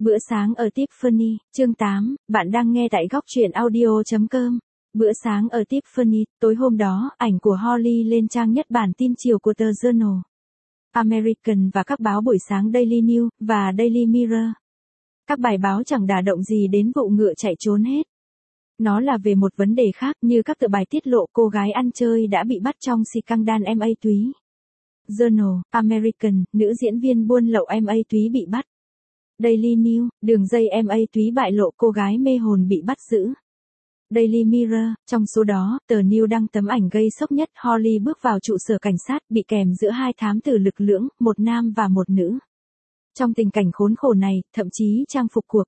Bữa sáng ở Tiffany, chương 8, bạn đang nghe tại góc truyện audio.com. Bữa sáng ở Tiffany, tối hôm đó, ảnh của Holly lên trang nhất bản tin chiều của tờ Journal American và các báo buổi sáng Daily News và Daily Mirror. Các bài báo chẳng đả động gì đến vụ ngựa chạy trốn hết. Nó là về một vấn đề khác, như các tờ bài tiết lộ cô gái ăn chơi đã bị bắt trong scandal MA túy. Journal American, nữ diễn viên buôn lậu MA túy bị bắt. Daily News, đường dây MA túy bại lộ cô gái mê hồn bị bắt giữ. Daily Mirror, trong số đó, tờ News đăng tấm ảnh gây sốc nhất. Holly bước vào trụ sở cảnh sát, bị kèm giữa hai thám tử lực lưỡng, một nam và một nữ. Trong tình cảnh khốn khổ này, thậm chí trang phục của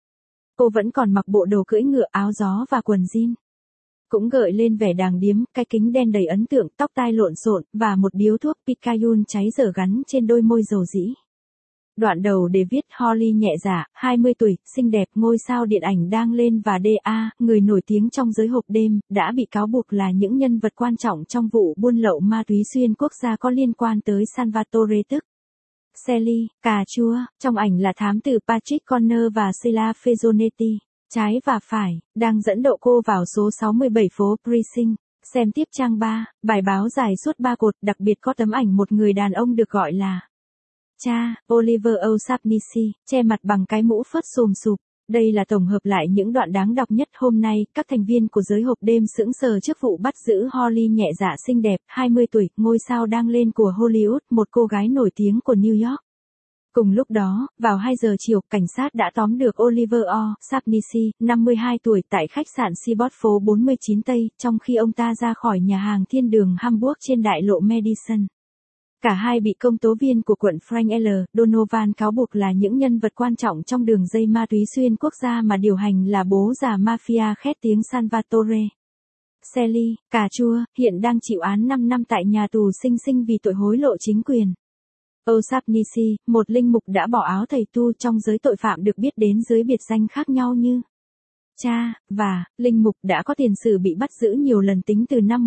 cô vẫn còn mặc bộ đồ cưỡi ngựa, áo gió và quần jean. Cũng gợi lên vẻ đàng điếm, cái kính đen đầy ấn tượng, tóc tai lộn xộn, và một điếu thuốc Picayune cháy dở gắn trên đôi môi dầu dĩ. Đoạn đầu để viết Holly nhẹ dạ, 20 tuổi, xinh đẹp, ngôi sao điện ảnh đang lên và D.A., người nổi tiếng trong giới hộp đêm, đã bị cáo buộc là những nhân vật quan trọng trong vụ buôn lậu ma túy xuyên quốc gia có liên quan tới Salvatore tức Sally, cà chua. Trong ảnh là thám tử Patrick Connor và Sheila Fezzonetti, trái và phải, đang dẫn độ cô vào số 67 phố Precinct. Xem tiếp trang 3, bài báo dài suốt 3 cột, đặc biệt có tấm ảnh một người đàn ông được gọi là cha, Oliver O'Shaughnessy, che mặt bằng cái mũ phớt xùm xụp. Đây là tổng hợp lại những đoạn đáng đọc nhất hôm nay. Các thành viên của giới hộp đêm sững sờ trước vụ bắt giữ Holly nhẹ dạ xinh đẹp, 20 tuổi, ngôi sao đang lên của Hollywood, một cô gái nổi tiếng của New York. Cùng lúc đó, vào 2 giờ chiều, cảnh sát đã tóm được Oliver O'Shaughnessy, 52 tuổi, tại khách sạn Seaport phố 49 Tây, trong khi ông ta ra khỏi nhà hàng thiên đường Hamburg trên đại lộ Madison. Cả hai bị công tố viên của quận Frank L. Donovan cáo buộc là những nhân vật quan trọng trong đường dây ma túy xuyên quốc gia mà điều hành là bố già mafia khét tiếng Salvatore Sally, cà chua, hiện đang chịu án 5 năm tại nhà tù xinh xinh vì tội hối lộ chính quyền. O'Shaughnessy, một linh mục đã bỏ áo thầy tu trong giới tội phạm, được biết đến dưới biệt danh khác nhau như cha và linh mục, đã có tiền sử bị bắt giữ nhiều lần tính từ năm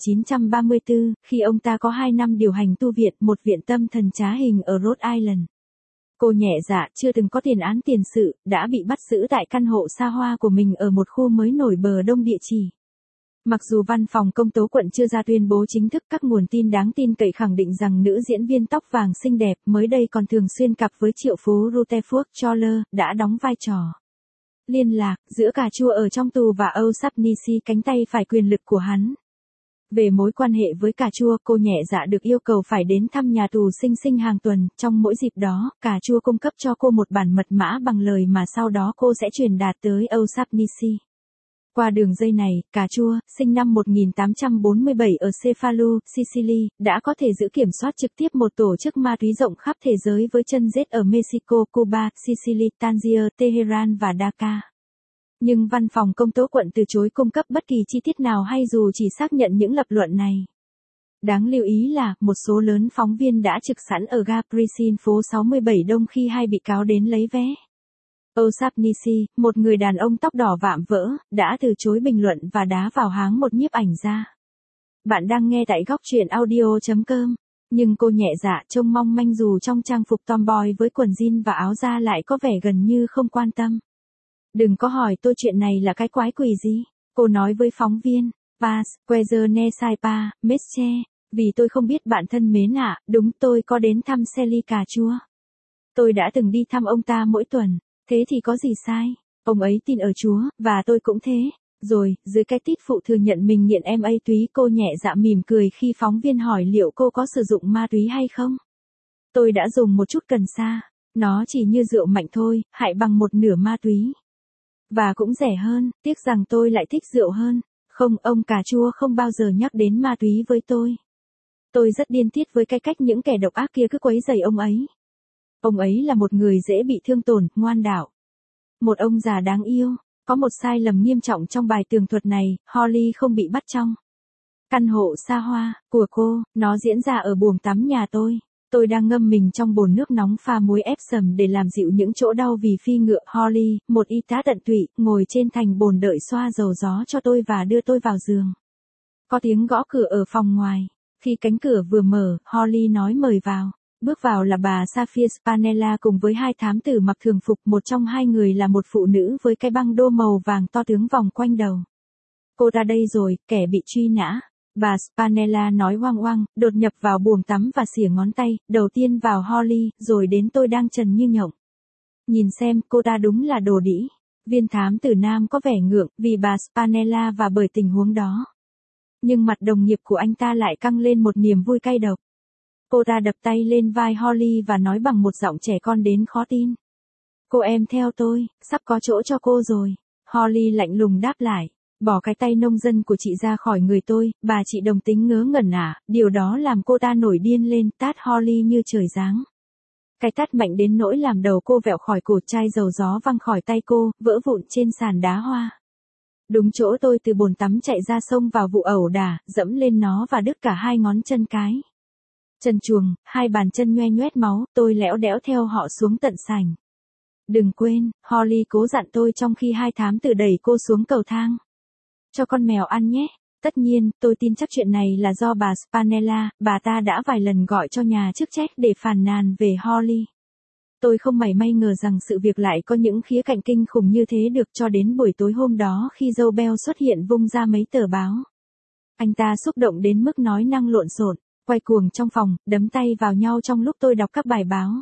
1934, khi ông ta có 2 năm điều hành tu viện, một viện tâm thần trá hình ở Rhode Island. Cô nhẹ dạ, chưa từng có tiền án tiền sự, đã bị bắt giữ tại căn hộ xa hoa của mình ở một khu mới nổi bờ đông địa chỉ. Mặc dù văn phòng công tố quận chưa ra tuyên bố chính thức, các nguồn tin đáng tin cậy khẳng định rằng nữ diễn viên tóc vàng xinh đẹp mới đây còn thường xuyên cặp với triệu phú Rutherford Choler, đã đóng vai trò liên lạc giữa cà chua ở trong tù và O'Shaughnessy, cánh tay phải quyền lực của hắn. Về mối quan hệ với cà chua, cô nhẹ dạ được yêu cầu phải đến thăm nhà tù xinh xinh hàng tuần. Trong mỗi dịp đó, cà chua cung cấp cho cô một bản mật mã bằng lời mà sau đó cô sẽ truyền đạt tới O'Shaughnessy. Qua đường dây này, cà chua, sinh năm 1847 ở Cefalu, Sicily, đã có thể giữ kiểm soát trực tiếp một tổ chức ma túy rộng khắp thế giới với chân rết ở Mexico, Cuba, Sicily, Tangier, Tehran và Dhaka. Nhưng văn phòng công tố quận từ chối cung cấp bất kỳ chi tiết nào hay dù chỉ xác nhận những lập luận này. Đáng lưu ý là, một số lớn phóng viên đã trực sẵn ở ga Precinct phố 67 Đông khi hai bị cáo đến lấy vé. O'Shaughnessy, một người đàn ông tóc đỏ vạm vỡ, đã từ chối bình luận và đá vào háng một nhiếp ảnh gia. Bạn đang nghe tại góc truyện audio.com. Nhưng cô nhẹ dạ trông mong manh dù trong trang phục tomboy với quần jean và áo da lại có vẻ gần như không quan tâm. Đừng có hỏi tôi chuyện này là cái quái quỷ gì, cô nói với phóng viên. Pas, Quezer ne sai pa, Mesche, vì tôi không biết bạn thân mến ạ, đúng tôi có đến thăm Sally cà chua. Tôi đã từng đi thăm ông ta mỗi tuần. Thế thì có gì sai? Ông ấy tin ở Chúa, và tôi cũng thế. Rồi, dưới cái tít phụ thừa nhận mình nghiện MA túy, cô nhẹ dạ mỉm cười khi phóng viên hỏi liệu cô có sử dụng ma túy hay không. Tôi đã dùng một chút cần sa. Nó chỉ như rượu mạnh thôi, hại bằng một nửa ma túy. Và cũng rẻ hơn, tiếc rằng tôi lại thích rượu hơn. Không, ông cà chua không bao giờ nhắc đến ma túy với tôi. Tôi rất điên tiết với cái cách những kẻ độc ác kia cứ quấy rầy ông ấy. Ông ấy là một người dễ bị thương tổn, ngoan đạo. Một ông già đáng yêu. Có một sai lầm nghiêm trọng trong bài tường thuật này, Holly không bị bắt trong căn hộ xa hoa của cô, nó diễn ra ở buồng tắm nhà tôi. Tôi đang ngâm mình trong bồn nước nóng pha muối Epsom để làm dịu những chỗ đau vì phi ngựa. Holly, một y tá tận tụy, ngồi trên thành bồn đợi xoa dầu gió cho tôi và đưa tôi vào giường. Có tiếng gõ cửa ở phòng ngoài. Khi cánh cửa vừa mở, Holly nói mời vào. Bước vào là bà Safia Spinella cùng với hai thám tử mặc thường phục, một trong hai người là một phụ nữ với cái băng đô màu vàng to tướng vòng quanh đầu. Cô ra đây rồi, kẻ bị truy nã. Bà Spinella nói oang oang, đột nhập vào buồng tắm và xỉa ngón tay, đầu tiên vào Holly, rồi đến tôi đang trần như nhộng. Nhìn xem, cô ta đúng là đồ đĩ. Viên thám tử nam có vẻ ngượng, vì bà Spinella và bởi tình huống đó. Nhưng mặt đồng nghiệp của anh ta lại căng lên một niềm vui cay độc. Cô ta đập tay lên vai Holly và nói bằng một giọng trẻ con đến khó tin. Cô em theo tôi, sắp có chỗ cho cô rồi. Holly lạnh lùng đáp lại. Bỏ cái tay nông dân của chị ra khỏi người tôi, bà chị đồng tính ngớ ngẩn điều đó làm cô ta nổi điên lên, tát Holly như trời giáng. Cái tát mạnh đến nỗi làm đầu cô vẹo khỏi cổ, chai dầu gió văng khỏi tay cô, vỡ vụn trên sàn đá hoa. Đúng chỗ tôi từ bồn tắm chạy ra xông vào vụ ẩu đả, dẫm lên nó và đứt cả hai ngón chân cái. Trần truồng, hai bàn chân nhoe nhoét máu, tôi lẽo đẽo theo họ xuống tận sảnh. Đừng quên, Holly cố dặn tôi trong khi hai thám tử đẩy cô xuống cầu thang. Cho con mèo ăn nhé. Tất nhiên, tôi tin chắc chuyện này là do bà Spinella, bà ta đã vài lần gọi cho nhà chức trách để phàn nàn về Holly. Tôi không mảy may ngờ rằng sự việc lại có những khía cạnh kinh khủng như thế được cho đến buổi tối hôm đó khi Joe Bell xuất hiện vung ra mấy tờ báo. Anh ta xúc động đến mức nói năng lộn xộn, quay cuồng trong phòng, đấm tay vào nhau trong lúc tôi đọc các bài báo.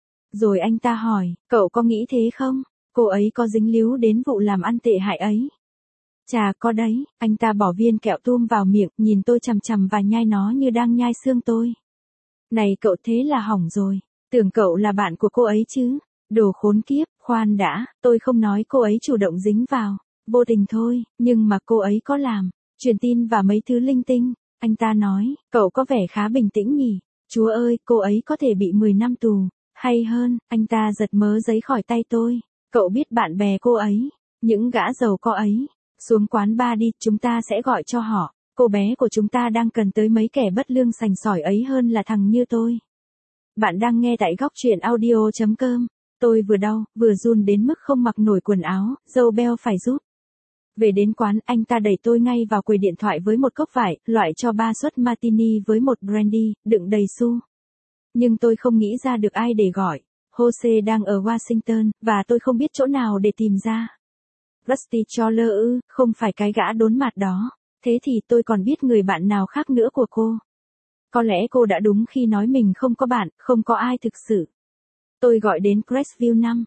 Rồi anh ta hỏi, cậu có nghĩ thế không? Cô ấy có dính líu đến vụ làm ăn tệ hại ấy? Chà, có đấy. Anh ta bỏ viên kẹo tôm vào miệng, nhìn tôi chằm chằm và nhai nó như đang nhai xương tôi. Này cậu, thế là hỏng rồi. Tưởng cậu là bạn của cô ấy chứ. Đồ khốn kiếp, khoan đã, tôi không nói cô ấy chủ động dính vào. Vô tình thôi, nhưng mà cô ấy có làm. Truyền tin và mấy thứ linh tinh. Anh ta nói, cậu có vẻ khá bình tĩnh nhỉ. Chúa ơi, cô ấy có thể bị 10 năm tù. Hay hơn, anh ta giật mớ giấy khỏi tay tôi. Cậu biết bạn bè cô ấy, những gã giàu có ấy. Xuống quán bar đi, chúng ta sẽ gọi cho họ. Cô bé của chúng ta đang cần tới mấy kẻ bất lương sành sỏi ấy hơn là thằng như tôi. Bạn đang nghe tại góc truyện audio.com. Tôi vừa đau, vừa run đến mức không mặc nổi quần áo, Joe Bell phải rút. Về đến quán, anh ta đẩy tôi ngay vào quầy điện thoại với một cốc vải, loại cho 3 suất martini với một brandy, đựng đầy xu. Nhưng tôi không nghĩ ra được ai để gọi. Jose đang ở Washington, và tôi không biết chỗ nào để tìm ra. Rusty Choller không phải cái gã đốn mặt đó. Thế thì tôi còn biết người bạn nào khác nữa của cô. Có lẽ cô đã đúng khi nói mình không có bạn, không có ai thực sự. Tôi gọi đến Crestview 5,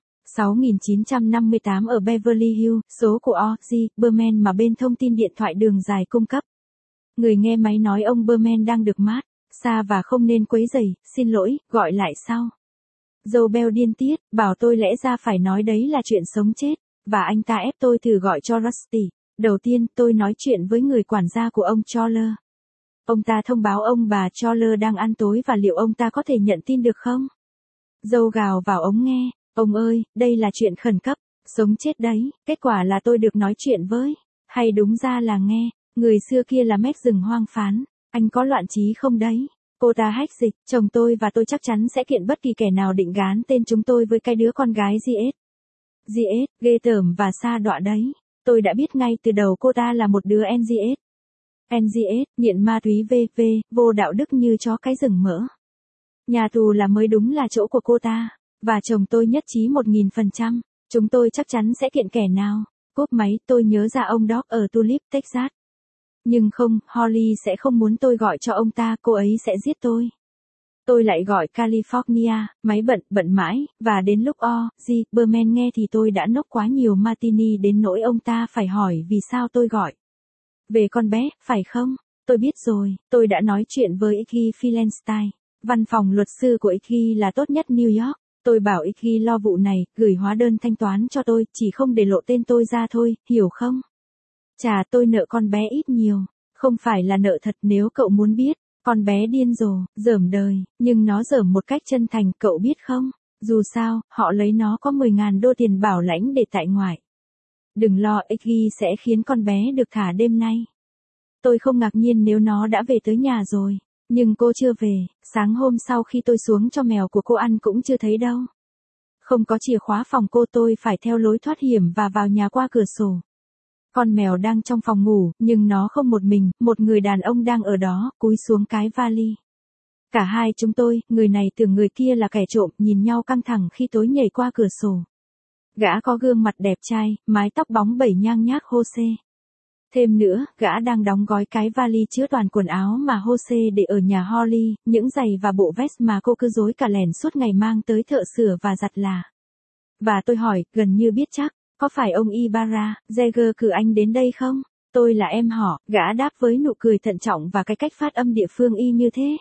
6958 ở Beverly Hills, số của O.G. Berman mà bên thông tin điện thoại đường dài cung cấp. Người nghe máy nói ông Berman đang được mát, xa và không nên quấy rầy, xin lỗi, gọi lại sau. Joe Bell điên tiết, bảo tôi lẽ ra phải nói đấy là chuyện sống chết. Và anh ta ép tôi thử gọi cho Rusty. Đầu tiên, tôi nói chuyện với người quản gia của ông Choller. Ông ta thông báo ông bà Choller đang ăn tối và liệu ông ta có thể nhận tin được không? Dâu gào vào ống nghe. Ông ơi, đây là chuyện khẩn cấp. Sống chết đấy. Kết quả là tôi được nói chuyện với. Hay đúng ra là nghe. Người xưa kia là mét rừng hoang phán. Anh có loạn trí không đấy? Cô ta hách dịch. Chồng tôi và tôi chắc chắn sẽ kiện bất kỳ kẻ nào định gán tên chúng tôi với cái đứa con gái GS. GS, ghê tởm và xa đọa đấy. Tôi đã biết ngay từ đầu cô ta là một đứa NGS. NGS, nghiện ma túy VV, vô đạo đức như chó cái rừng mỡ. Nhà tù là mới đúng là chỗ của cô ta. Và chồng tôi nhất trí 1000%. Chúng tôi chắc chắn sẽ kiện kẻ nào. Cúp máy, tôi nhớ ra ông Doc ở Tulip, Texas. Nhưng không, Holly sẽ không muốn tôi gọi cho ông ta, cô ấy sẽ giết tôi. Tôi lại gọi California, máy bận mãi, và đến lúc O.G. Berman nghe thì tôi đã nốc quá nhiều martini đến nỗi ông ta phải hỏi vì sao tôi gọi. Về con bé, phải không? Tôi biết rồi, tôi đã nói chuyện với Iggy Filenstein. Văn phòng luật sư của Iggy là tốt nhất New York. Tôi bảo Iggy lo vụ này, gửi hóa đơn thanh toán cho tôi, chỉ không để lộ tên tôi ra thôi, hiểu không? Chà, tôi nợ con bé ít nhiều. Không phải là nợ thật nếu cậu muốn biết. Con bé điên rồ, dởm đời, nhưng nó dởm một cách chân thành, cậu biết không? Dù sao, họ lấy nó có 10.000 đô tiền bảo lãnh để tại ngoại. Đừng lo, Iggy sẽ khiến con bé được thả đêm nay. Tôi không ngạc nhiên nếu nó đã về tới nhà rồi. Nhưng cô chưa về, sáng hôm sau khi tôi xuống cho mèo của cô ăn cũng chưa thấy đâu. Không có chìa khóa phòng cô, tôi phải theo lối thoát hiểm và vào nhà qua cửa sổ. Con mèo đang trong phòng ngủ, nhưng nó không một mình, một người đàn ông đang ở đó, cúi xuống cái vali. Cả hai chúng tôi, người này tưởng người kia là kẻ trộm, nhìn nhau căng thẳng khi tối nhảy qua cửa sổ. Gã có gương mặt đẹp trai, mái tóc bóng bẩy nhang nhác Jose. Thêm nữa, gã đang đóng gói cái vali chứa toàn quần áo mà Jose để ở nhà Holly, những giày và bộ vest mà cô cứ rối cả lẻn suốt ngày mang tới thợ sửa và giặt là. Và tôi hỏi, gần như biết chắc, có phải ông Ibarra, Jagger cử anh đến đây không? Tôi là em họ, gã đáp với nụ cười thận trọng và cái cách phát âm địa phương y như thế.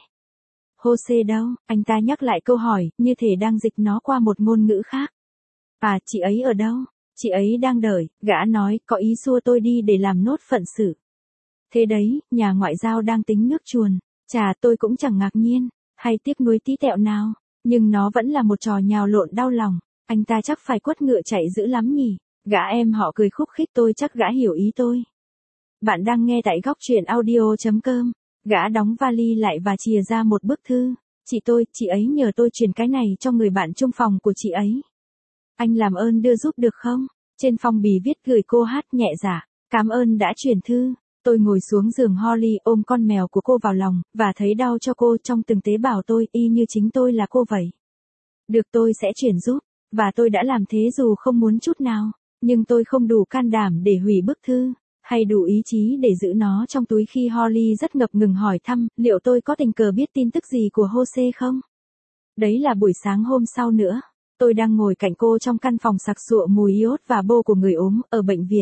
Jose đâu? Anh ta nhắc lại câu hỏi, như thể đang dịch nó qua một ngôn ngữ khác. À, chị ấy ở đâu? Chị ấy đang đợi, gã nói, có ý xua tôi đi để làm nốt phận sự. Thế đấy, nhà ngoại giao đang tính nước chuồn. Chà, tôi cũng chẳng ngạc nhiên, hay tiếc nuối tí tẹo nào, nhưng nó vẫn là một trò nhào lộn đau lòng. Anh ta chắc phải quất ngựa chạy dữ lắm nhỉ. Gã em họ cười khúc khích, tôi chắc gã hiểu ý tôi. Bạn đang nghe tại góc truyện audio.com. Gã đóng vali lại và chìa ra một bức thư. Chị ấy nhờ tôi truyền cái này cho người bạn chung phòng của chị ấy. Anh làm ơn đưa giúp được không? Trên phong bì viết gửi cô Hát nhẹ dạ. Cảm ơn đã chuyển thư. Tôi ngồi xuống giường Holly ôm con mèo của cô vào lòng, và thấy đau cho cô trong từng tế bào tôi, y như chính tôi là cô vậy. Được, tôi sẽ chuyển giúp. Và tôi đã làm thế dù không muốn chút nào. Nhưng tôi không đủ can đảm để hủy bức thư, hay đủ ý chí để giữ nó trong túi khi Holly rất ngập ngừng hỏi thăm, liệu tôi có tình cờ biết tin tức gì của Jose không? Đấy là buổi sáng hôm sau nữa. Tôi đang ngồi cạnh cô trong căn phòng sặc sụa mùi iốt và bô của người ốm, ở bệnh viện.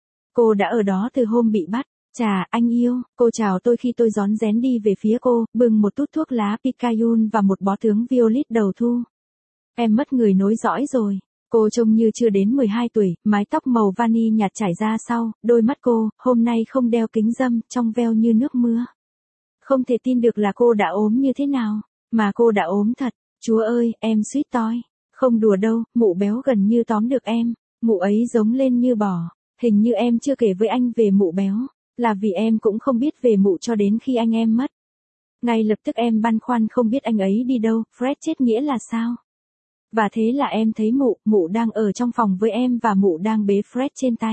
Cô đã ở đó từ hôm bị bắt. Chà, anh yêu, cô chào tôi khi tôi rón rén đi về phía cô, bưng một tút thuốc lá Picayune và một bó tướng violet đầu thu. Em mất người nối dõi rồi. Cô trông như chưa đến 12 tuổi, mái tóc màu vani nhạt trải ra sau, đôi mắt cô, hôm nay không đeo kính râm, trong veo như nước mưa. Không thể tin được là cô đã ốm như thế nào, mà cô đã ốm thật. Chúa ơi, em suýt toi. Không đùa đâu, mụ béo gần như tóm được em. Mụ ấy giống lên như bò. Hình như em chưa kể với anh về mụ béo, là vì em cũng không biết về mụ cho đến khi anh em mất. Ngay lập tức em băn khoăn không biết anh ấy đi đâu, Fred chết nghĩa là sao? Và thế là em thấy mụ đang ở trong phòng với em và mụ đang bế Fred trên tay.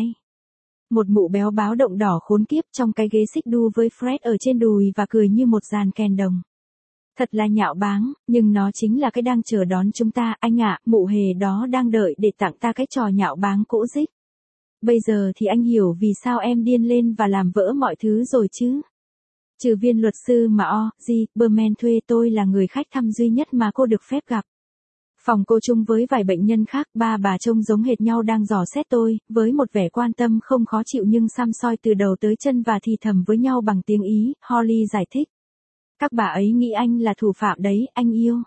Một mụ béo báo động đỏ khốn kiếp trong cái ghế xích đu với Fred ở trên đùi và cười như một dàn kèn đồng. Thật là nhạo báng, nhưng nó chính là cái đang chờ đón chúng ta, anh ạ, mụ hề đó đang đợi để tặng ta cái trò nhạo báng cỗ dích. Bây giờ thì anh hiểu vì sao em điên lên và làm vỡ mọi thứ rồi chứ. Trừ viên luật sư mà Berman thuê, tôi là người khách thăm duy nhất mà cô được phép gặp. Phòng cô chung với vài bệnh nhân khác, ba bà trông giống hệt nhau đang dò xét tôi, với một vẻ quan tâm không khó chịu nhưng săm soi từ đầu tới chân và thì thầm với nhau bằng tiếng Ý, Holly giải thích. Các bà ấy nghĩ anh là thủ phạm đấy, anh yêu.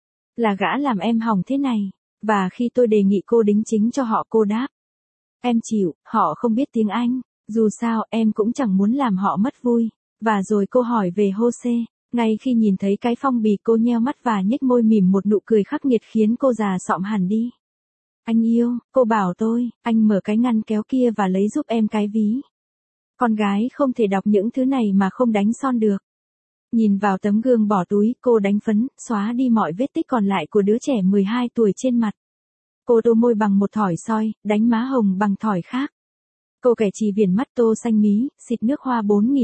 Là gã làm em hỏng thế này. Và khi tôi đề nghị cô đính chính cho họ, cô đáp. Em chịu, họ không biết tiếng Anh. Dù sao, em cũng chẳng muốn làm họ mất vui. Và rồi cô hỏi về Jose. Ngay khi nhìn thấy cái phong bì, cô nheo mắt và nhếch môi mỉm một nụ cười khắc nghiệt khiến cô già xọm hẳn đi. Anh yêu, cô bảo tôi, anh mở cái ngăn kéo kia và lấy giúp em cái ví. Con gái không thể đọc những thứ này mà không đánh son được. Nhìn vào tấm gương bỏ túi, cô đánh phấn, xóa đi mọi vết tích còn lại của đứa trẻ 12 tuổi trên mặt. Cô tô môi bằng một thỏi soi, đánh má hồng bằng thỏi khác. Cô kẻ chỉ viền mắt tô xanh mí, xịt nước hoa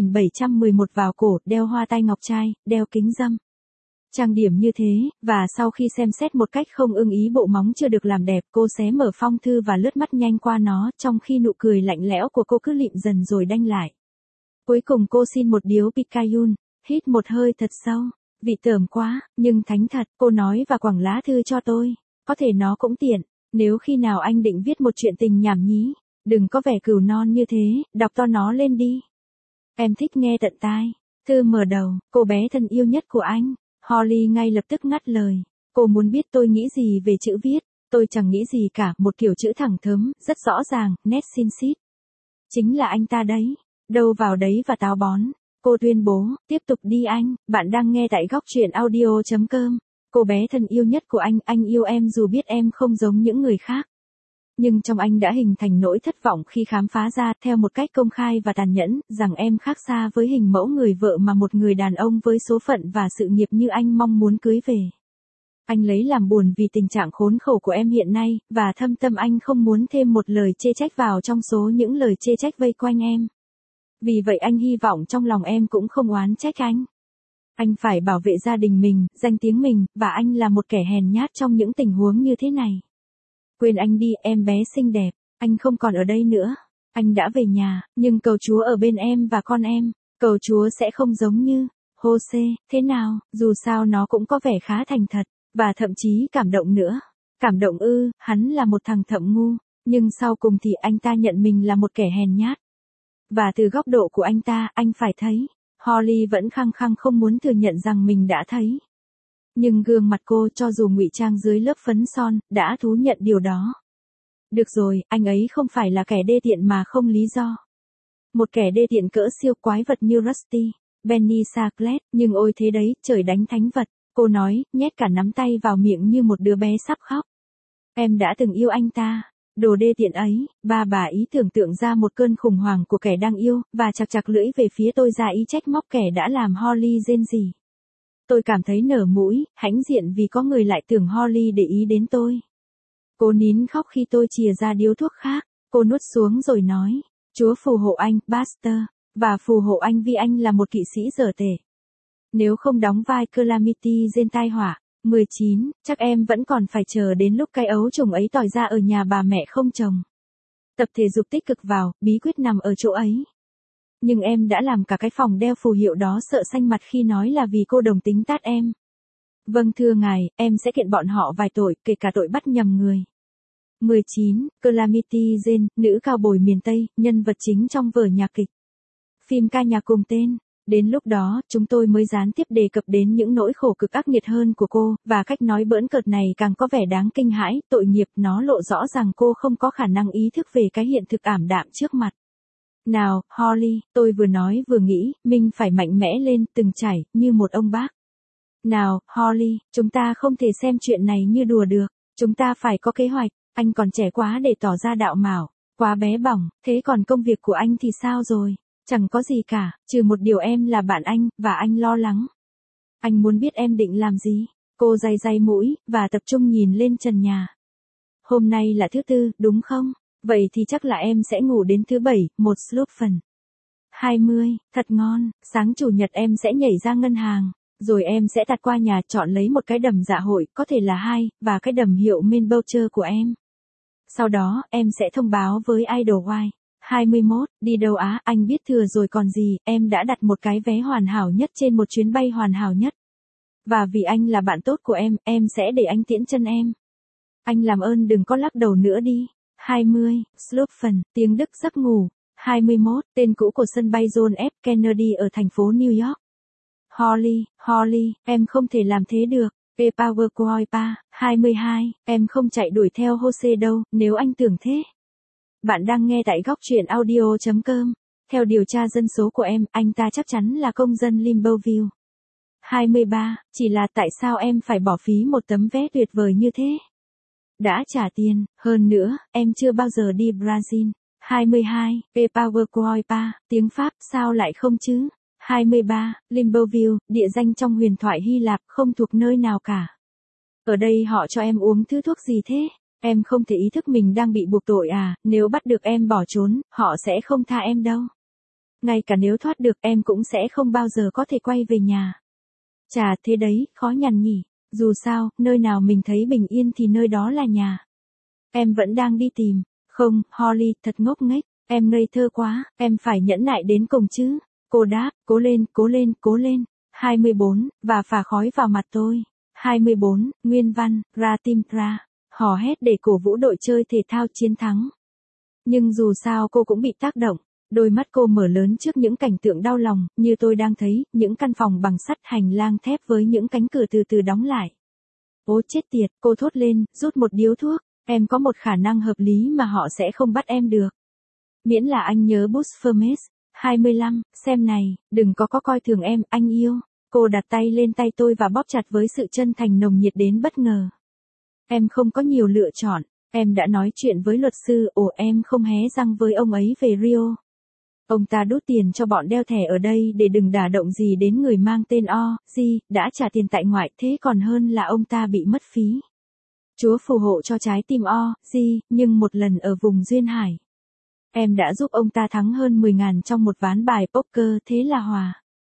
4711 vào cổ, đeo hoa tai ngọc trai, đeo kính râm. Trang điểm như thế, và sau khi xem xét một cách không ưng ý bộ móng chưa được làm đẹp, cô xé mở phong thư và lướt mắt nhanh qua nó, trong khi nụ cười lạnh lẽo của cô cứ lịm dần rồi đanh lại. Cuối cùng cô xin một điếu Picayune, hít một hơi thật sâu. Vị tởm quá, nhưng thánh thật, cô nói và quẳng lá thư cho tôi. Có thể nó cũng tiện, nếu khi nào anh định viết một chuyện tình nhảm nhí. Đừng có vẻ cừu non như thế, đọc to nó lên đi. Em thích nghe tận tai. Thư mở đầu, cô bé thân yêu nhất của anh. Holly ngay lập tức ngắt lời. Cô muốn biết tôi nghĩ gì về chữ viết. Tôi chẳng nghĩ gì cả, một kiểu chữ thẳng thớm, rất rõ ràng, nét xin xít. Chính là anh ta đấy. Đâu vào đấy và táo bón. Cô tuyên bố, tiếp tục đi anh, bạn đang nghe tại góc truyện audio.com. Cô bé thân yêu nhất của anh yêu em dù biết em không giống những người khác. Nhưng trong anh đã hình thành nỗi thất vọng khi khám phá ra, theo một cách công khai và tàn nhẫn, rằng em khác xa với hình mẫu người vợ mà một người đàn ông với số phận và sự nghiệp như anh mong muốn cưới về. Anh lấy làm buồn vì tình trạng khốn khổ của em hiện nay, và thâm tâm anh không muốn thêm một lời chê trách vào trong số những lời chê trách vây quanh em. Vì vậy anh hy vọng trong lòng em cũng không oán trách anh. Anh phải bảo vệ gia đình mình, danh tiếng mình, và anh là một kẻ hèn nhát trong những tình huống như thế này. Quên anh đi, em bé xinh đẹp, anh không còn ở đây nữa. Anh đã về nhà, nhưng cầu Chúa ở bên em và con em. Cầu Chúa sẽ không giống như Jose, thế nào, dù sao nó cũng có vẻ khá thành thật, và thậm chí cảm động nữa. Cảm động ư, hắn là một thằng thậm ngu, nhưng sau cùng thì anh ta nhận mình là một kẻ hèn nhát. Và từ góc độ của anh ta, anh phải thấy, Holly vẫn khăng khăng không muốn thừa nhận rằng mình đã thấy. Nhưng gương mặt cô cho dù ngụy trang dưới lớp phấn son, đã thú nhận điều đó. Được rồi, anh ấy không phải là kẻ đê tiện mà không lý do. Một kẻ đê tiện cỡ siêu quái vật như Rusty, Benny Scarlett, nhưng ôi thế đấy, trời đánh thánh vật, cô nói, nhét cả nắm tay vào miệng như một đứa bé sắp khóc. Em đã từng yêu anh ta. Đồ đê tiện ấy, bà ý tưởng tượng ra một cơn khủng hoảng của kẻ đang yêu, và chạc chạc lưỡi về phía tôi ra ý trách móc kẻ đã làm Holly rên rỉ. Tôi cảm thấy nở mũi, hãnh diện vì có người lại tưởng Holly để ý đến tôi. Cô nín khóc khi tôi chìa ra điếu thuốc khác, cô nuốt xuống rồi nói, Chúa phù hộ anh, Buster, và phù hộ anh vì anh là một kỵ sĩ dở tể. Nếu không đóng vai Calamity Jane tai họa, 19, chắc em vẫn còn phải chờ đến lúc cái ấu trùng ấy tỏi ra ở nhà bà mẹ không chồng. Tập thể dục tích cực vào, bí quyết nằm ở chỗ ấy. Nhưng em đã làm cả cái phòng đeo phù hiệu đó sợ xanh mặt khi nói là vì cô đồng tính tát em. Vâng thưa ngài, em sẽ kiện bọn họ vài tội, kể cả tội bắt nhầm người. 19, Calamity Jane, nữ cao bồi miền Tây, nhân vật chính trong vở nhạc kịch. Phim ca nhạc cùng tên. Đến lúc đó, chúng tôi mới gián tiếp đề cập đến những nỗi khổ cực ác nghiệt hơn của cô, và cách nói bỡn cợt này càng có vẻ đáng kinh hãi, tội nghiệp, nó lộ rõ rằng cô không có khả năng ý thức về cái hiện thực ảm đạm trước mặt. Nào, Holly, tôi vừa nói vừa nghĩ, mình phải mạnh mẽ lên, từng chảy, như một ông bác. Nào, Holly, chúng ta không thể xem chuyện này như đùa được, chúng ta phải có kế hoạch, anh còn trẻ quá để tỏ ra đạo mạo, quá bé bỏng, thế còn công việc của anh thì sao rồi? Chẳng có gì cả, trừ một điều em là bạn anh, và anh lo lắng. Anh muốn biết em định làm gì? Cô day day mũi, và tập trung nhìn lên trần nhà. Hôm nay là thứ tư, đúng không? Vậy thì chắc là em sẽ ngủ đến thứ bảy, một slot phần. 20, thật ngon, sáng chủ nhật em sẽ nhảy ra ngân hàng, rồi em sẽ tạt qua nhà chọn lấy một cái đầm dạ hội, có thể là 2, và cái đầm hiệu Menboucher của em. Sau đó, em sẽ thông báo với Idlewild. 21, đi đâu á, anh biết thừa rồi còn gì, em đã đặt một cái vé hoàn hảo nhất trên một chuyến bay hoàn hảo nhất. Và vì anh là bạn tốt của em sẽ để anh tiễn chân em. Anh làm ơn đừng có lắc đầu nữa đi. 20, Slopen, tiếng Đức giấc ngủ. 21, tên cũ của sân bay John F. Kennedy ở thành phố New York. Holly, em không thể làm thế được. PowerPoint. 22, em không chạy đuổi theo Jose đâu, nếu anh tưởng thế. Bạn đang nghe tại góc truyện audio.com. Theo điều tra dân số của em, anh ta chắc chắn là công dân Libreville. 23, chỉ là tại sao em phải bỏ phí một tấm vé tuyệt vời như thế? Đã trả tiền, hơn nữa, em chưa bao giờ đi Brazil. 22, PowerPoint, tiếng Pháp, sao lại không chứ? 23, Libreville, địa danh trong huyền thoại Hy Lạp, không thuộc nơi nào cả. Ở đây họ cho em uống thứ thuốc gì thế? Em không thể ý thức mình đang bị buộc tội à, nếu bắt được em bỏ trốn, họ sẽ không tha em đâu. Ngay cả nếu thoát được em cũng sẽ không bao giờ có thể quay về nhà. Chà, thế đấy, khó nhằn nhỉ. Dù sao, nơi nào mình thấy bình yên thì nơi đó là nhà. Em vẫn đang đi tìm. Không, Holly, thật ngốc nghếch, em ngây thơ quá, em phải nhẫn nại đến cùng chứ. Cô đáp, cố lên, cố lên, cố lên. 24, và phả khói vào mặt tôi. 24, nguyên văn, ra tim ra. Hò hét để cổ vũ đội chơi thể thao chiến thắng. Nhưng dù sao cô cũng bị tác động. Đôi mắt cô mở lớn trước những cảnh tượng đau lòng, như tôi đang thấy, những căn phòng bằng sắt, hành lang thép với những cánh cửa từ từ đóng lại. Ố chết tiệt, cô thốt lên, rút một điếu thuốc, em có một khả năng hợp lý mà họ sẽ không bắt em được. Miễn là anh nhớ Bushfirmes. 25, xem này, đừng có coi thường em, anh yêu. Cô đặt tay lên tay tôi và bóp chặt với sự chân thành nồng nhiệt đến bất ngờ. Em không có nhiều lựa chọn, em đã nói chuyện với luật sư, em không hé răng với ông ấy về Rio. Ông ta đút tiền cho bọn đeo thẻ ở đây để đừng đả động gì đến người mang tên đã trả tiền tại ngoại, thế còn hơn là ông ta bị mất phí. Chúa phù hộ cho trái tim nhưng một lần ở vùng Duyên Hải. Em đã giúp ông ta thắng hơn 10.000 trong một ván bài poker, thế là hòa.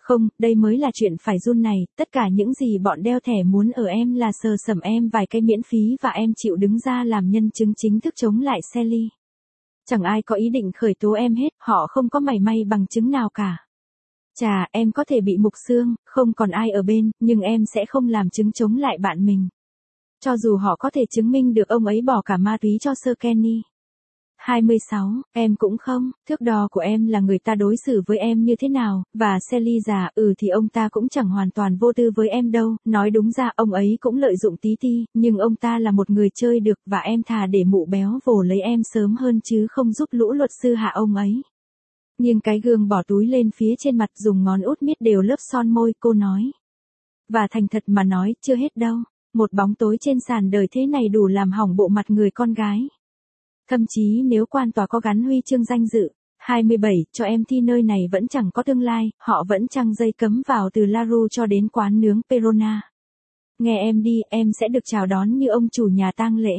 Không, đây mới là chuyện phải run này, tất cả những gì bọn đeo thẻ muốn ở em là sờ sẩm em vài cái miễn phí và em chịu đứng ra làm nhân chứng chính thức chống lại Sally. Chẳng ai có ý định khởi tố em hết, họ không có mảy may bằng chứng nào cả. Chà, em có thể bị mục xương, không còn ai ở bên, nhưng em sẽ không làm chứng chống lại bạn mình. Cho dù họ có thể chứng minh được ông ấy bỏ cả ma túy cho Sir Kenny. 26, em cũng không, thước đo của em là người ta đối xử với em như thế nào, và Sally già, thì ông ta cũng chẳng hoàn toàn vô tư với em đâu, nói đúng ra ông ấy cũng lợi dụng tí ti, nhưng ông ta là một người chơi được và em thà để mụ béo vồ lấy em sớm hơn chứ không giúp lũ luật sư hạ ông ấy. Nhưng cái gương bỏ túi lên phía trên mặt dùng ngón út miết đều lớp son môi, cô nói. Và thành thật mà nói, chưa hết đâu, một bóng tối trên sàn đời thế này đủ làm hỏng bộ mặt người con gái. Thậm chí nếu quan tòa có gắn huy chương danh dự, 27, cho em thi nơi này vẫn chẳng có tương lai, họ vẫn trăng dây cấm vào từ La Rue cho đến quán nướng Perona. Nghe em đi, em sẽ được chào đón như ông chủ nhà tang lễ.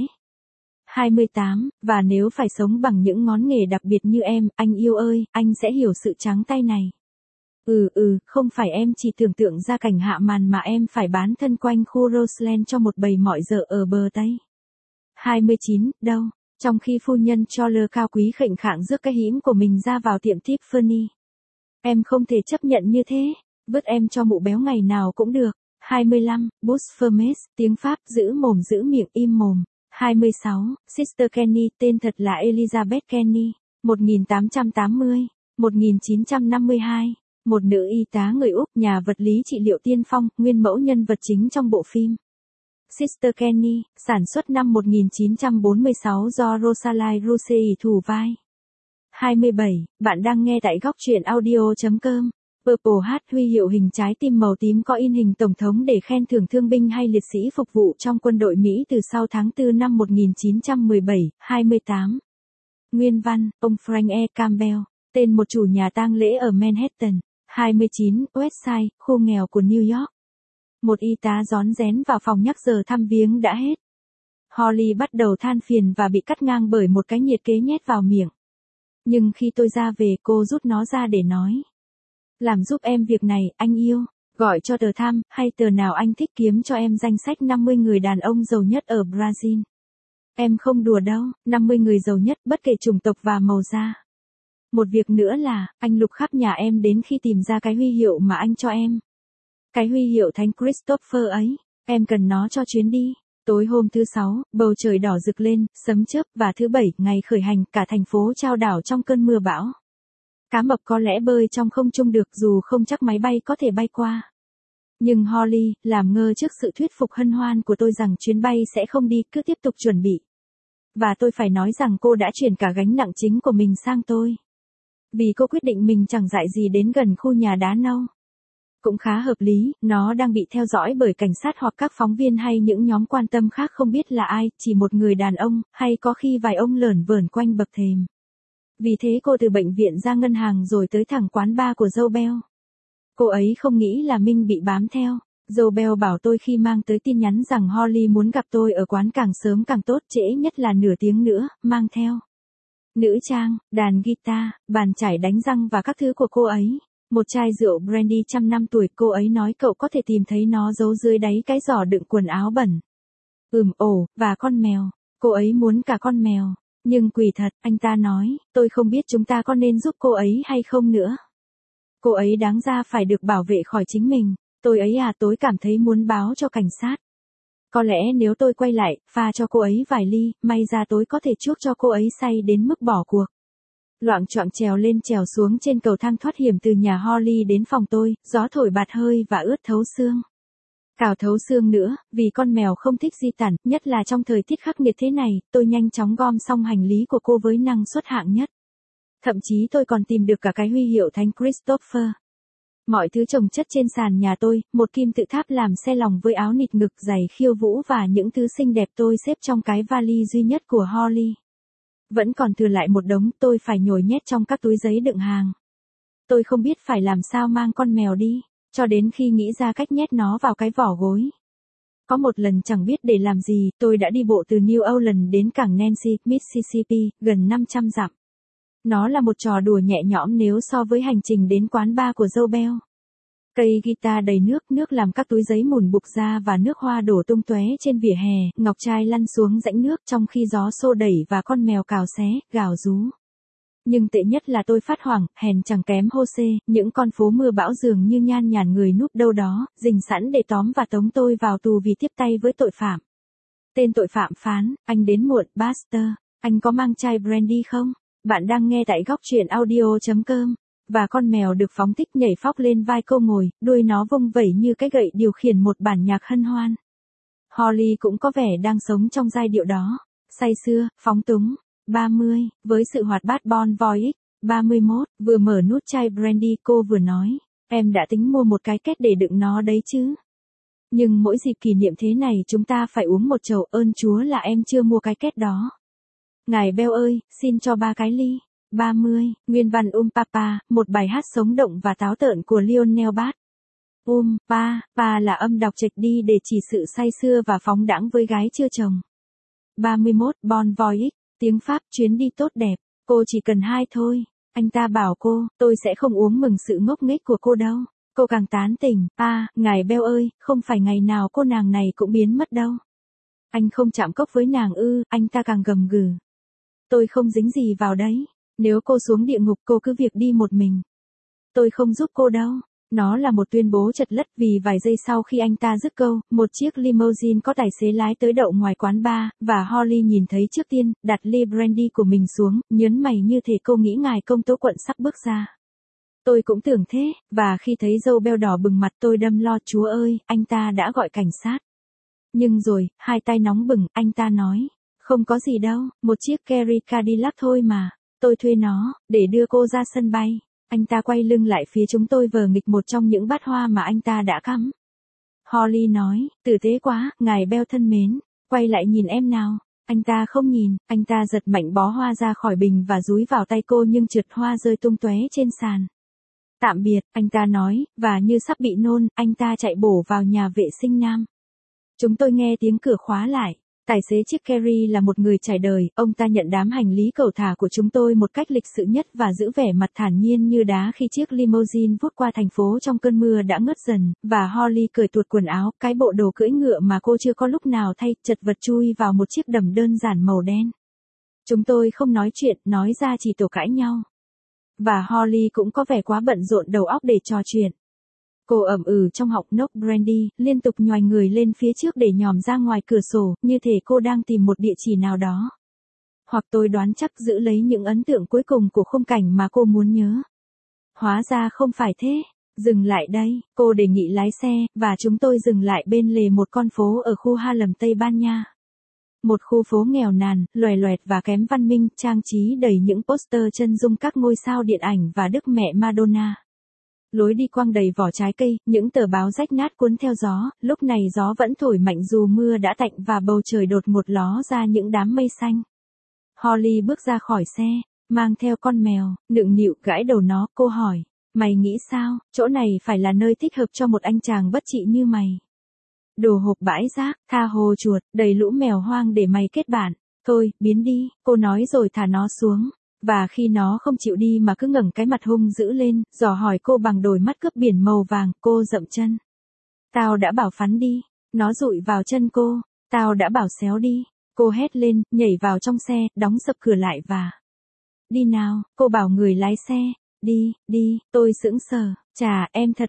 28, và nếu phải sống bằng những ngón nghề đặc biệt như em, anh yêu ơi, anh sẽ hiểu sự trắng tay này. Không phải em chỉ tưởng tượng ra cảnh hạ màn mà em phải bán thân quanh khu Roseland cho một bầy mọi dợ ở bờ Tây. 29, đâu? Trong khi phu nhân Charles cao quý khệnh khạng rước cái hĩm của mình ra vào tiệm Tiffany. Em không thể chấp nhận như thế, vứt em cho mụ béo ngày nào cũng được. 25, Bouche-Fermés, tiếng Pháp, giữ mồm giữ miệng im mồm. 26, Sister Kenny, tên thật là Elizabeth Kenny, 1880, 1952, một nữ y tá người Úc, nhà vật lý trị liệu tiên phong, nguyên mẫu nhân vật chính trong bộ phim Sister Kenny, sản xuất năm 1946 do Rosalie Roussey thủ vai. 27, bạn đang nghe tại góc truyện audio.com. Purple Heart, huy hiệu hình trái tim màu tím có in hình tổng thống để khen thưởng thương binh hay liệt sĩ phục vụ trong quân đội Mỹ từ sau tháng 4 năm 1917. 28. Nguyên văn, ông Frank E. Campbell, tên một chủ nhà tang lễ ở Manhattan, 29, Westside, khu nghèo của New York. Một y tá rón rén vào phòng nhắc giờ thăm viếng đã hết. Holly bắt đầu than phiền và bị cắt ngang bởi một cái nhiệt kế nhét vào miệng. Nhưng khi tôi ra về, cô rút nó ra để nói. Làm giúp em việc này, anh yêu. Gọi cho tờ Time, hay tờ nào anh thích kiếm cho em danh sách 50 người đàn ông giàu nhất ở Brazil. Em không đùa đâu, 50 người giàu nhất bất kể chủng tộc và màu da. Một việc nữa là, anh lục khắp nhà em đến khi tìm ra cái huy hiệu mà anh cho em. Cái huy hiệu Thánh Christopher ấy, em cần nó cho chuyến đi. Tối hôm thứ 6, bầu trời đỏ rực lên, sấm chớp, và thứ 7, ngày khởi hành, cả thành phố chao đảo trong cơn mưa bão. Cá mập có lẽ bơi trong không trung được dù không chắc máy bay có thể bay qua. Nhưng Holly, làm ngơ trước sự thuyết phục hân hoan của tôi rằng chuyến bay sẽ không đi, cứ tiếp tục chuẩn bị. Và tôi phải nói rằng cô đã chuyển cả gánh nặng chính của mình sang tôi. Vì cô quyết định mình chẳng dại gì đến gần khu nhà đá nâu. Cũng khá hợp lý, nó đang bị theo dõi bởi cảnh sát hoặc các phóng viên hay những nhóm quan tâm khác không biết là ai, chỉ một người đàn ông, hay có khi vài ông lởn vởn quanh bậc thềm. Vì thế cô từ bệnh viện ra ngân hàng rồi tới thẳng quán bar của Joe. Cô ấy không nghĩ là Minh bị bám theo. Joe bảo tôi khi mang tới tin nhắn rằng Holly muốn gặp tôi ở quán càng sớm càng tốt, trễ nhất là nửa tiếng nữa, mang theo nữ trang, đàn guitar, bàn chải đánh răng và các thứ của cô ấy. Một chai rượu brandy 100 năm tuổi, cô ấy nói cậu có thể tìm thấy nó giấu dưới đáy cái giỏ đựng quần áo bẩn. Và con mèo. Cô ấy muốn cả con mèo. Nhưng quỷ thật, anh ta nói, tôi không biết chúng ta có nên giúp cô ấy hay không nữa. Cô ấy đáng ra phải được bảo vệ khỏi chính mình. Tôi cảm thấy muốn báo cho cảnh sát. Có lẽ nếu tôi quay lại, pha cho cô ấy vài ly, may ra tôi có thể chuốc cho cô ấy say đến mức bỏ cuộc. Loạng choạng trèo lên trèo xuống trên cầu thang thoát hiểm từ nhà Holly đến phòng tôi, gió thổi bạt hơi và ướt thấu xương. Cào thấu xương nữa, vì con mèo không thích di tản, nhất là trong thời tiết khắc nghiệt thế này, tôi nhanh chóng gom xong hành lý của cô với năng suất hạng nhất. Thậm chí tôi còn tìm được cả cái huy hiệu Thánh Christopher. Mọi thứ chồng chất trên sàn nhà tôi, một kim tự tháp làm xe lòng với áo nịt ngực giày khiêu vũ và những thứ xinh đẹp tôi xếp trong cái vali duy nhất của Holly. Vẫn còn thừa lại một đống, tôi phải nhồi nhét trong các túi giấy đựng hàng. Tôi không biết phải làm sao mang con mèo đi, cho đến khi nghĩ ra cách nhét nó vào cái vỏ gối. Có một lần chẳng biết để làm gì, tôi đã đi bộ từ New Orleans đến cảng Nancy, Mississippi, gần 500 dặm. Nó là một trò đùa nhẹ nhõm nếu so với hành trình đến quán bar của Joe. Cây guitar đầy nước, nước làm các túi giấy mùn bục ra và nước hoa đổ tung tóe trên vỉa hè, ngọc trai lăn xuống rãnh nước trong khi gió xô đẩy và con mèo cào xé, gào rú. Nhưng tệ nhất là tôi phát hoảng, hèn chẳng kém Jose, những con phố mưa bão dường như nhan nhản người núp đâu đó, rình sẵn để tóm và tống tôi vào tù vì tiếp tay với tội phạm. Tên tội phạm phán, anh đến muộn, Buster, anh có mang chai brandy không? Bạn đang nghe tại góc truyện audio.com. Và con mèo được phóng thích nhảy phóc lên vai cô ngồi, đuôi nó vung vẩy như cái gậy điều khiển một bản nhạc hân hoan. Holly cũng có vẻ đang sống trong giai điệu đó, say sưa, phóng túng. 30, với sự hoạt bát Bon Voyage. 31, vừa mở nút chai brandy cô vừa nói, em đã tính mua một cái két để đựng nó đấy chứ. Nhưng mỗi dịp kỷ niệm thế này chúng ta phải uống một chầu, ơn Chúa là em chưa mua cái két đó. Ngài Bell ơi, xin cho 3 cái ly. 30, nguyên văn Papa, một bài hát sống động và táo tợn của Lionel Bass. Pa là âm đọc trịch đi để chỉ sự say sưa và phóng đãng với gái chưa chồng. 31, Bon Voyage, tiếng Pháp, chuyến đi tốt đẹp, cô chỉ cần 2 thôi. Anh ta bảo cô, tôi sẽ không uống mừng sự ngốc nghếch của cô đâu. Cô càng tán tỉnh, ngài Bell ơi, không phải ngày nào cô nàng này cũng biến mất đâu. Anh không chạm cốc với nàng ư, anh ta càng gầm gừ. Tôi không dính gì vào đấy. Nếu cô xuống địa ngục cô cứ việc đi một mình. Tôi không giúp cô đâu. Nó là một tuyên bố chật lất vì vài giây sau khi anh ta dứt câu, một chiếc limousine có tài xế lái tới đậu ngoài quán bar, và Holly nhìn thấy trước tiên, đặt ly brandy của mình xuống, nhớn mày như thể cô nghĩ ngài công tố quận sắp bước ra. Tôi cũng tưởng thế, và khi thấy dâu Bell đỏ bừng mặt tôi đâm lo, Chúa ơi, anh ta đã gọi cảnh sát. Nhưng rồi, hai tay nóng bừng, anh ta nói, không có gì đâu, một chiếc Kerry Cadillac thôi mà. Tôi thuê nó, để đưa cô ra sân bay. Anh ta quay lưng lại phía chúng tôi vờ nghịch một trong những bát hoa mà anh ta đã cắm. Holly nói, tử tế quá, ngài Bell thân mến, quay lại nhìn em nào. Anh ta không nhìn, anh ta giật mạnh bó hoa ra khỏi bình và dúi vào tay cô nhưng trượt hoa rơi tung tóe trên sàn. Tạm biệt, anh ta nói, và như sắp bị nôn, anh ta chạy bổ vào nhà vệ sinh nam. Chúng tôi nghe tiếng cửa khóa lại. Tài xế chiếc Kerry là một người trải đời, ông ta nhận đám hành lý cẩu thả của chúng tôi một cách lịch sự nhất và giữ vẻ mặt thản nhiên như đá khi chiếc limousine vút qua thành phố trong cơn mưa đã ngớt dần, và Holly cởi tuột quần áo, cái bộ đồ cưỡi ngựa mà cô chưa có lúc nào thay, chật vật chui vào một chiếc đầm đơn giản màu đen. Chúng tôi không nói chuyện, nói ra chỉ tổ cãi nhau. Và Holly cũng có vẻ quá bận rộn đầu óc để trò chuyện. Cô ẩm trong họng nốc brandy, liên tục nhoài người lên phía trước để nhòm ra ngoài cửa sổ, như thể cô đang tìm một địa chỉ nào đó. Hoặc tôi đoán chắc giữ lấy những ấn tượng cuối cùng của khung cảnh mà cô muốn nhớ. Hóa ra không phải thế. Dừng lại đây, cô đề nghị lái xe, và chúng tôi dừng lại bên lề một con phố ở khu Harlem Tây Ban Nha. Một khu phố nghèo nàn, loè loẹt và kém văn minh, trang trí đầy những poster chân dung các ngôi sao điện ảnh và Đức Mẹ Madonna. Lối đi quang đầy vỏ trái cây, những tờ báo rách nát cuốn theo gió, lúc này gió vẫn thổi mạnh dù mưa đã tạnh và bầu trời đột ngột ló ra những đám mây xanh. Holly bước ra khỏi xe, mang theo con mèo, nựng nịu gãi đầu nó, cô hỏi, mày nghĩ sao, chỗ này phải là nơi thích hợp cho một anh chàng bất trị như mày. Đồ hộp bãi rác, tha hồ chuột, đầy lũ mèo hoang để mày kết bạn. Thôi, biến đi, cô nói rồi thả nó xuống. Và khi nó không chịu đi mà cứ ngẩng cái mặt hung dữ lên, dò hỏi cô bằng đôi mắt cướp biển màu vàng, cô dậm chân. Tao đã bảo phắn đi. Nó dụi vào chân cô. Tao đã bảo xéo đi. Cô hét lên, nhảy vào trong xe, đóng sập cửa lại và... Đi nào, cô bảo người lái xe. Đi, tôi sững sờ. Chà,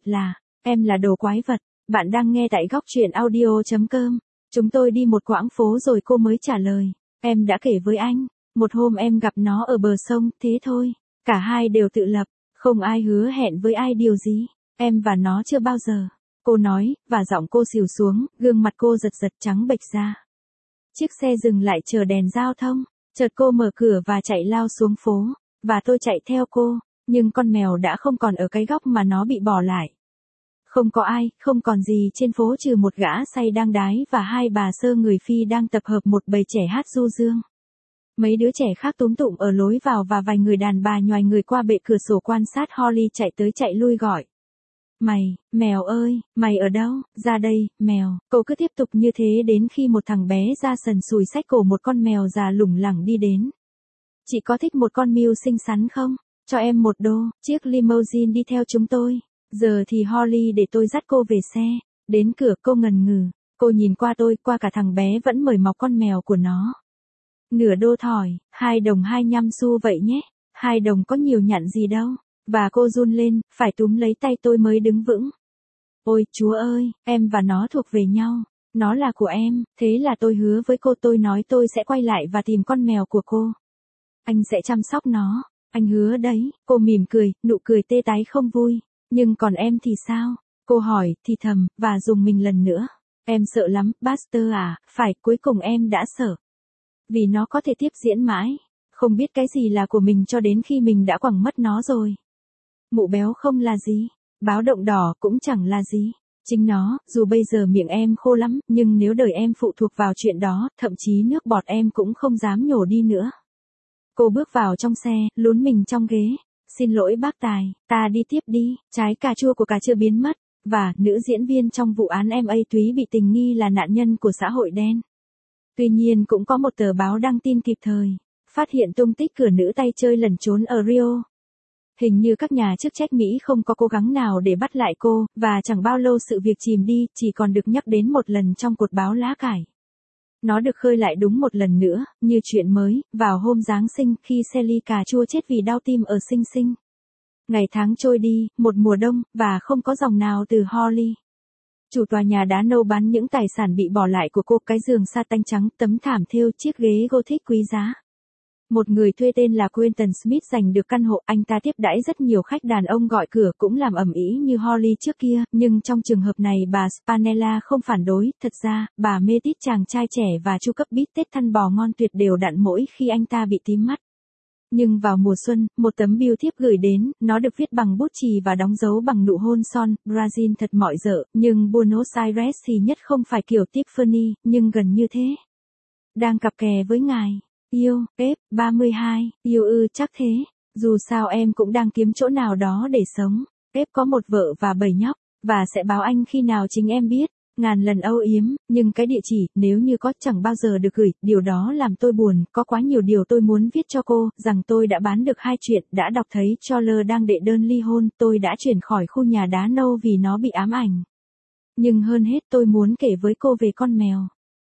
em là đồ quái vật. Bạn đang nghe tại góc truyện audio.com. Chúng tôi đi một quãng phố rồi cô mới trả lời. Em đã kể với anh. Một hôm em gặp nó ở bờ sông, thế thôi. Cả hai đều tự lập, không ai hứa hẹn với ai điều gì. Em và nó chưa bao giờ. Cô nói, và giọng cô xìu xuống, gương mặt cô giật trắng bệch ra. Chiếc xe dừng lại chờ đèn giao thông. Chợt cô mở cửa và chạy lao xuống phố. Và tôi chạy theo cô, nhưng con mèo đã không còn ở cái góc mà nó bị bỏ lại. Không có ai, không còn gì trên phố trừ một gã say đang đái và hai bà sơ người Phi đang tập hợp một bầy trẻ hát du dương. Mấy đứa trẻ khác túm tụm ở lối vào và vài người đàn bà nhoài người qua bệ cửa sổ quan sát Holly chạy tới chạy lui gọi. Mèo ơi, mày ở đâu, ra đây, mèo. Cô cứ tiếp tục như thế đến khi một thằng bé da sần sùi xách cổ một con mèo già lủng lẳng đi đến. Chị có thích một con mưu xinh xắn không? Cho em $1. Chiếc limousine đi theo chúng tôi. Giờ thì Holly để tôi dắt cô về xe. Đến cửa cô ngần ngừ. Cô nhìn qua tôi, qua cả thằng bé vẫn mời mọc con mèo của nó. Nửa đô thỏi, 2 đồng 25 xu vậy nhé. 2 đồng có nhiều nhặn gì đâu. Và cô run lên, phải túm lấy tay tôi mới đứng vững. Ôi Chúa ơi, em và nó thuộc về nhau. Nó là của em, thế là tôi hứa với cô, tôi nói tôi sẽ quay lại và tìm con mèo của cô. Anh sẽ chăm sóc nó. Anh hứa đấy, cô mỉm cười, nụ cười tê tái không vui. Nhưng còn em thì sao? Cô hỏi, thì thầm, và dùng mình lần nữa. Em sợ lắm, Buster à, phải, cuối cùng em đã sợ. Vì nó có thể tiếp diễn mãi. Không biết cái gì là của mình cho đến khi mình đã quẳng mất nó rồi. Mụ béo không là gì. Báo động đỏ cũng chẳng là gì. Chính nó, dù bây giờ miệng em khô lắm, nhưng nếu đời em phụ thuộc vào chuyện đó, thậm chí nước bọt em cũng không dám nhổ đi nữa. Cô bước vào trong xe, lún mình trong ghế. Xin lỗi bác Tài, ta đi tiếp đi, trái cà chua của cà chưa biến mất. Và, nữ diễn viên trong vụ án MA Túy bị tình nghi là nạn nhân của xã hội đen. Tuy nhiên cũng có một tờ báo đăng tin kịp thời. Phát hiện tung tích cửa nữ tay chơi lẩn trốn ở Rio. Hình như các nhà chức trách Mỹ không có cố gắng nào để bắt lại cô, và chẳng bao lâu sự việc chìm đi, chỉ còn được nhắc đến một lần trong cột báo lá cải. Nó được khơi lại đúng một lần nữa, như chuyện mới, vào hôm Giáng sinh khi Sally cà chua chết vì đau tim ở Sing Sing. Ngày tháng trôi đi, một mùa đông, và không có dòng nào từ Holly. Chủ tòa nhà đá nâu bán những tài sản bị bỏ lại của cô, cái giường sa tanh trắng, tấm thảm thêu, chiếc ghế Gothic quý giá. Một người thuê tên là Quentin Smith giành được căn hộ, anh ta tiếp đãi rất nhiều khách đàn ông gọi cửa cũng làm ầm ĩ như Holly trước kia, nhưng trong trường hợp này bà Spanella không phản đối, thật ra, bà mê tít chàng trai trẻ và chu cấp bít tết thăn bò ngon tuyệt đều đặn mỗi khi anh ta bị tím mắt. Nhưng vào mùa xuân, một tấm bưu thiếp gửi đến, nó được viết bằng bút chì và đóng dấu bằng nụ hôn son, Brazil thật mọi dợ, nhưng Buenos Aires thì nhất không phải kiểu Tiffany, nhưng gần như thế. Đang cặp kè với ngài. Yêu, F32, yêu chắc thế. Dù sao em cũng đang kiếm chỗ nào đó để sống. F có một vợ và 7 nhóc, và sẽ báo anh khi nào chính em biết. Ngàn lần âu yếm, nhưng cái địa chỉ, nếu như có, chẳng bao giờ được gửi, điều đó làm tôi buồn, có quá nhiều điều tôi muốn viết cho cô, rằng tôi đã bán được 2 chuyện, đã đọc thấy Charles đang đệ đơn ly hôn, tôi đã chuyển khỏi khu nhà đá nâu vì nó bị ám ảnh. Nhưng hơn hết tôi muốn kể với cô về con mèo.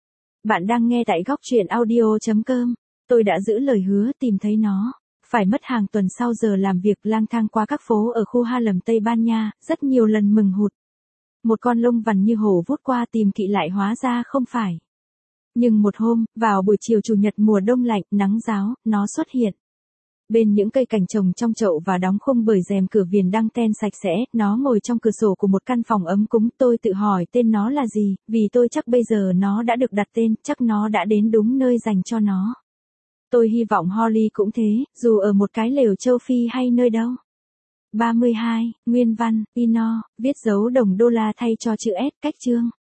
Bạn đang nghe tại góc truyện audio.com. Tôi đã giữ lời hứa tìm thấy nó. Phải mất hàng tuần sau giờ làm việc lang thang qua các phố ở khu Harlem Tây Ban Nha, rất nhiều lần mừng hụt. Một con lông vằn như hổ vút qua tìm kỵ lại hóa ra không phải. Nhưng một hôm, vào buổi chiều chủ nhật mùa đông lạnh, nắng ráo, nó xuất hiện. Bên những cây cảnh trồng trong chậu và đóng khung bởi rèm cửa viền đăng ten sạch sẽ, nó ngồi trong cửa sổ của một căn phòng ấm cúng. Tôi tự hỏi tên nó là gì, vì tôi chắc bây giờ nó đã được đặt tên, chắc nó đã đến đúng nơi dành cho nó. Tôi hy vọng Holly cũng thế, dù ở một cái lều châu Phi hay nơi đâu. 32, nguyên văn, Pino, viết dấu đồng đô la thay cho chữ S, cách chương.